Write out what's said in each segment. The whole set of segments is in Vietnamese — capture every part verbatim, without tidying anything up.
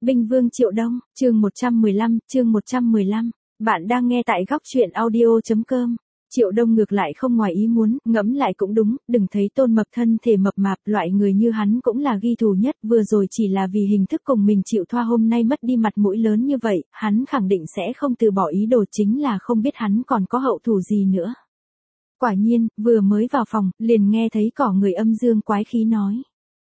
Binh Vương Triệu Đông, chương một trăm mười lăm, chương một trăm mười lăm. Bạn đang nghe tại góc truyện audio chấm com. Triệu Đông ngược lại không ngoài ý muốn, ngẫm lại cũng đúng, đừng thấy Tôn Mập thân thể mập mạp, loại người như hắn cũng là ghi thù nhất, vừa rồi chỉ là vì hình thức cùng mình chịu thoa hôm nay mất đi mặt mũi lớn như vậy, hắn khẳng định sẽ không từ bỏ ý đồ, chính là không biết hắn còn có hậu thủ gì nữa. Quả nhiên, vừa mới vào phòng, liền nghe thấy cỏ người âm dương quái khí nói.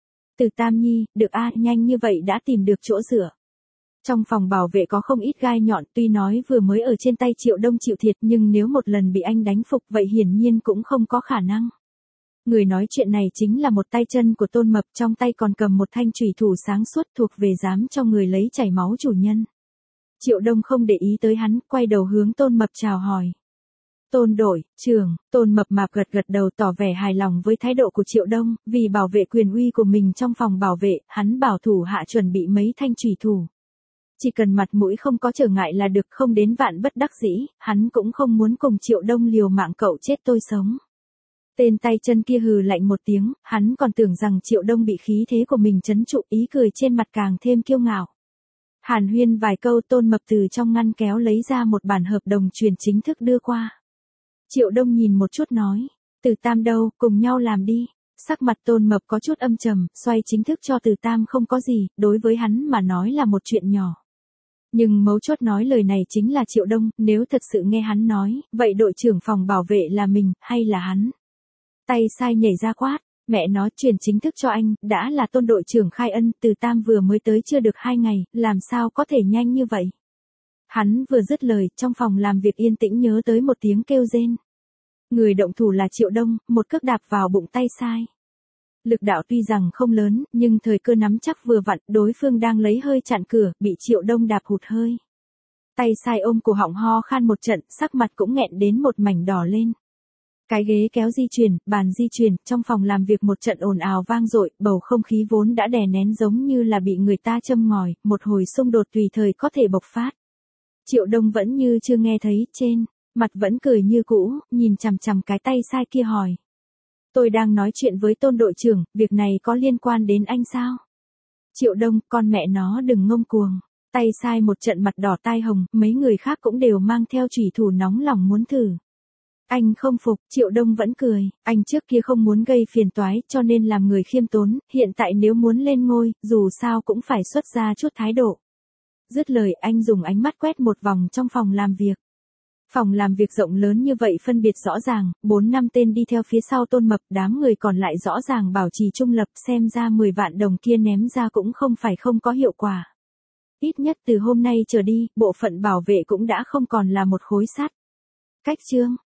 Từ Tam Nhi, được a, nhanh như vậy đã tìm được chỗ dựa. Trong phòng bảo vệ có không ít gai nhọn, tuy nói vừa mới ở trên tay Triệu Đông chịu thiệt, nhưng nếu một lần bị anh đánh phục vậy hiển nhiên cũng không có khả năng. Người nói chuyện này chính là một tay chân của Tôn Mập, trong tay còn cầm một thanh chủy thủ sáng suốt thuộc về dám cho người lấy chảy máu chủ nhân. Triệu Đông không để ý tới hắn, quay đầu hướng Tôn Mập chào hỏi. Tôn đội trưởng, Tôn Mập mạp gật gật đầu tỏ vẻ hài lòng với thái độ của Triệu Đông, vì bảo vệ quyền uy của mình trong phòng bảo vệ, hắn bảo thủ hạ chuẩn bị mấy thanh chủy thủ. Chỉ cần mặt mũi không có trở ngại là được, không đến vạn bất đắc dĩ, hắn cũng không muốn cùng Triệu Đông liều mạng cậu chết tôi sống. Tên tay chân kia hừ lạnh một tiếng, hắn còn tưởng rằng Triệu Đông bị khí thế của mình trấn trụ, ý cười trên mặt càng thêm kiêu ngạo. Hàn huyên vài câu, Tôn Mập từ trong ngăn kéo lấy ra một bản hợp đồng truyền chính thức đưa qua. Triệu Đông nhìn một chút nói, Từ Tam đâu, cùng nhau làm đi. Sắc mặt Tôn Mập có chút âm trầm, xoay chính thức cho Từ Tam không có gì, đối với hắn mà nói là một chuyện nhỏ. Nhưng mấu chốt nói lời này chính là Triệu Đông, nếu thật sự nghe hắn nói, vậy đội trưởng phòng bảo vệ là mình, hay là hắn? Tay sai nhảy ra quát, mẹ nó truyền chính thức cho anh, đã là Tôn đội trưởng khai ân, Từ Tam vừa mới tới chưa được hai ngày, làm sao có thể nhanh như vậy? Hắn vừa dứt lời, trong phòng làm việc yên tĩnh nhớ tới một tiếng kêu rên. Người động thủ là Triệu Đông, một cước đạp vào bụng tay sai. Lực đạo tuy rằng không lớn, nhưng thời cơ nắm chắc vừa vặn, đối phương đang lấy hơi chặn cửa, bị Triệu Đông đạp hụt hơi. Tay sai ôm cổ họng ho khan một trận, sắc mặt cũng nghẹn đến một mảnh đỏ lên. Cái ghế kéo di chuyển, bàn di chuyển, trong phòng làm việc một trận ồn ào vang dội, bầu không khí vốn đã đè nén giống như là bị người ta châm ngòi, một hồi xung đột tùy thời có thể bộc phát. Triệu Đông vẫn như chưa nghe thấy, trên mặt vẫn cười như cũ, nhìn chằm chằm cái tay sai kia hỏi. Tôi đang nói chuyện với Tôn đội trưởng, việc này có liên quan đến anh sao? Triệu Đông, con mẹ nó đừng ngông cuồng. Tay sai một trận mặt đỏ tai hồng, mấy người khác cũng đều mang theo chủy thủ nóng lòng muốn thử. Anh không phục, Triệu Đông vẫn cười, anh trước kia không muốn gây phiền toái cho nên làm người khiêm tốn, hiện tại nếu muốn lên ngôi, dù sao cũng phải xuất ra chút thái độ. Dứt lời anh dùng ánh mắt quét một vòng trong phòng làm việc. Phòng làm việc rộng lớn như vậy phân biệt rõ ràng, bốn năm tên đi theo phía sau Tôn Mập, đám người còn lại rõ ràng bảo trì trung lập, xem ra mười vạn đồng kia ném ra cũng không phải không có hiệu quả. Ít nhất từ hôm nay trở đi, bộ phận bảo vệ cũng đã không còn là một khối sắt. Cách chương,